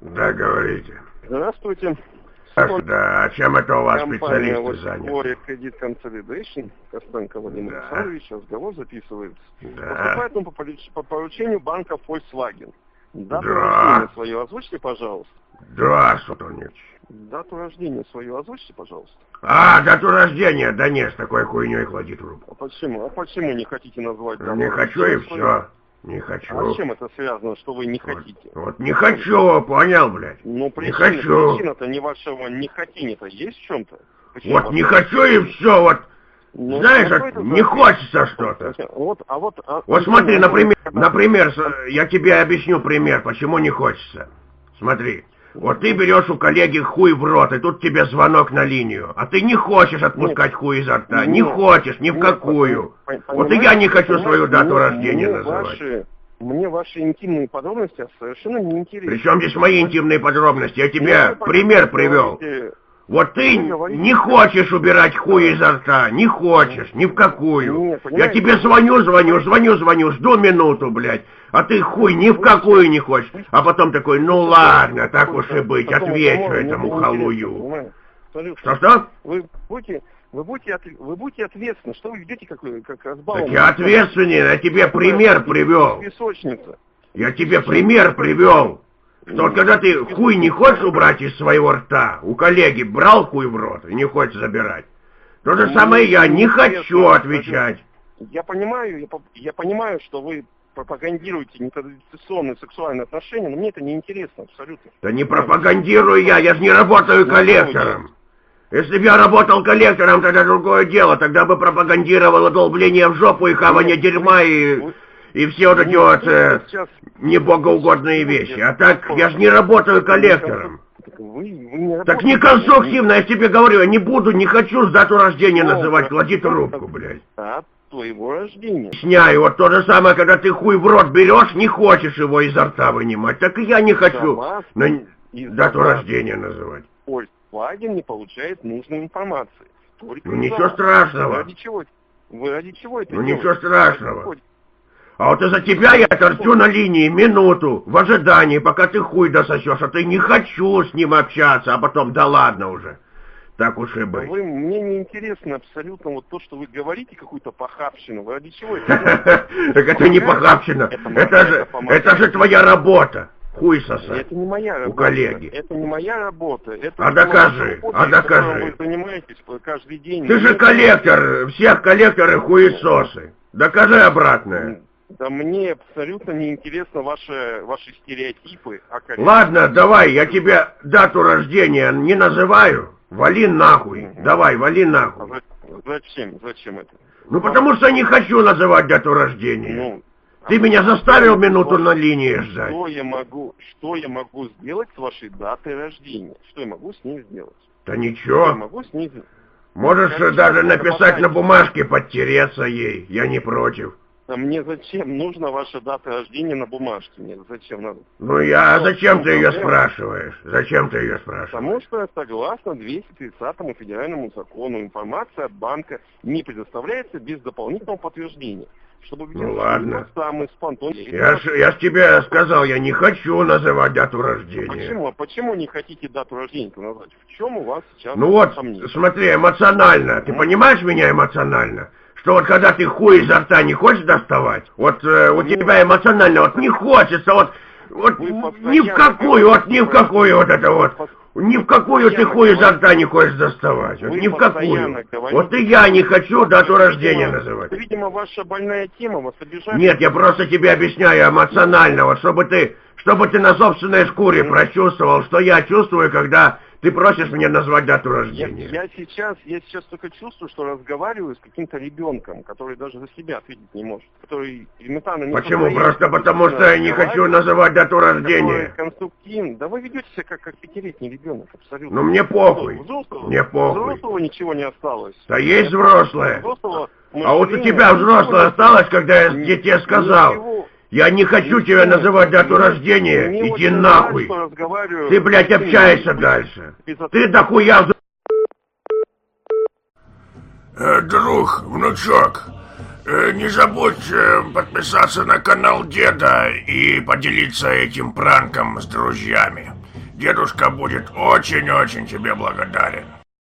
Да, говорите. Здравствуйте. Да, а чем это у вас Компания специалисты заняты? Gloria Credit Consolidation, Костенко Владимир Александрович, разговор записывается. Да. Поступает он по поручению банка Volkswagen. Дату Да. рождения свою озвучьте, пожалуйста. Да, Сутонич. Дату рождения свою озвучьте, пожалуйста. А, дату рождения, да нет, с такой хуйней клади трубку. А почему не хотите назвать дату Не хочу и рождения свою? все. Не хочу. А с чем это связано, что вы не хотите? Вот не хочу, понял, блядь? Ну, не хочу. Причина-то не вашего не хотения-то есть в чем-то? Вот не хочу и все, вот. Ну, знаешь, это не хочется что-то. Вот смотри, например, я тебе объясню пример, почему не хочется. Смотри, вот ты берешь у коллеги хуй в рот, и тут тебе звонок на линию, а ты не хочешь отпускать хуй изо рта, не хочешь, ни в какую. Вот и я не хочу свою дату рождения называть. Мне ваши интимные подробности совершенно не интересны. Причем здесь мои интимные подробности? Я тебе пример привел. Вот ты не хочешь убирать хуй изо рта, не хочешь, ни в какую. Я тебе звоню, жду минуту, блядь, а ты хуй ни в какую не хочешь. А потом такой, ну ладно, так уж и быть, отвечу этому халую. Что? Вы будете ответственны, что вы ведете как разбалованный. Так я ответственный, я тебе пример привел. Песочница. Я тебе пример привел. Что когда ты хуй не хочешь убрать из своего рта, у коллеги брал хуй в рот и не хочешь забирать, то же самое я не хочу отвечать. Я понимаю, что вы пропагандируете нетрадиционные сексуальные отношения, но мне это не интересно абсолютно. Да не пропагандирую я же не работаю коллектором. Если бы я работал коллектором, тогда другое дело, тогда бы пропагандировало долбление в жопу и хавание дерьма и все вот эти вот небогоугодные вещи. А так, я же не работаю коллектором. Так не конструктивно, я тебе говорю, я не буду, не хочу с дату рождения называть, клади трубку, блядь. Твоего рождения. Сняю, вот то же самое, когда ты хуй в рот берешь, не хочешь его изо рта вынимать, так и я не хочу дату рождения называть. Volkswagen не получает нужной информации. Ну ничего страшного. Ради чего это делаете? Ну ничего страшного. А вот из-за тебя я торчу на линии минуту, в ожидании, пока ты хуй дососешь, а ты не хочу с ним общаться, а потом да ладно уже. Так уж и быть. Мне не интересно абсолютно вот то, что вы говорите, какую-то похабщину. Вы ради чего это? Так это не похабщина, это же твоя работа. Хуй сосать. Это не моя работа. У коллеги. Это не моя работа. А докажи, Вы занимаетесь каждый день. Ты же коллектор, всех коллекторы хуесосы. Докажи обратное. Да мне абсолютно не интересно ваши стереотипы о коллекторе. Ладно, давай, я тебе дату рождения не называю. Вали нахуй. Давай, вали нахуй. Зачем это? Ну потому что не хочу называть дату рождения. Ты меня заставил минуту на линии ждать. Что я могу сделать с вашей датой рождения? Что я могу с ней сделать? Да ничего. Я могу с ней... Можешь даже написать на бумажке, подтереться ей. Я не против. А мне зачем нужна ваша дата рождения на бумажке? Мне зачем надо? Ну зачем ты ее спрашиваешь? Зачем ты ее спрашиваешь? Потому что согласно 230-му федеральному закону информация от банка не предоставляется без дополнительного подтверждения. Чтобы ладно. Самый спонтан... Я ж тебе сказал, я не хочу называть дату рождения. Почему не хотите дату рождения назвать? В чем у вас сейчас сомнение? Смотри, эмоционально. Ты понимаешь меня эмоционально? Что вот когда ты хуй изо рта не хочешь доставать, вот у тебя эмоционально вот не хочется, вот ни в какую вот это вот. Ни в какую ты хуй изо рта не хочешь доставать. Вот, ни в какую. Вот и я не хочу дату рождения называть. Видимо, ваша больная тема вас обижает. Нет, я просто тебе объясняю эмоционально, вот чтобы ты на собственной шкуре прочувствовал, что я чувствую, когда ты просишь меня назвать дату рождения. Я сейчас только чувствую, что разговариваю с каким-то ребенком, который даже за себя ответить не может. Который элементарно не... Почему? Просто потому что я не хочу называть дату рождения. Конструктивно. Да вы ведете себя как пятилетний ребенок, абсолютно. Ну мне похуй. Мне похуй. Взрослого ничего не осталось. Да есть взрослое. А вот у тебя взрослое осталось, когда я тебе сказал. Я не хочу тебя называть дату рождения. Иди нахуй. Ты, блядь, общаешься дальше. Ты дохуя... Друг, внучок, Не забудь подписаться на канал деда и поделиться этим пранком с друзьями. Дедушка будет очень-очень тебе благодарен.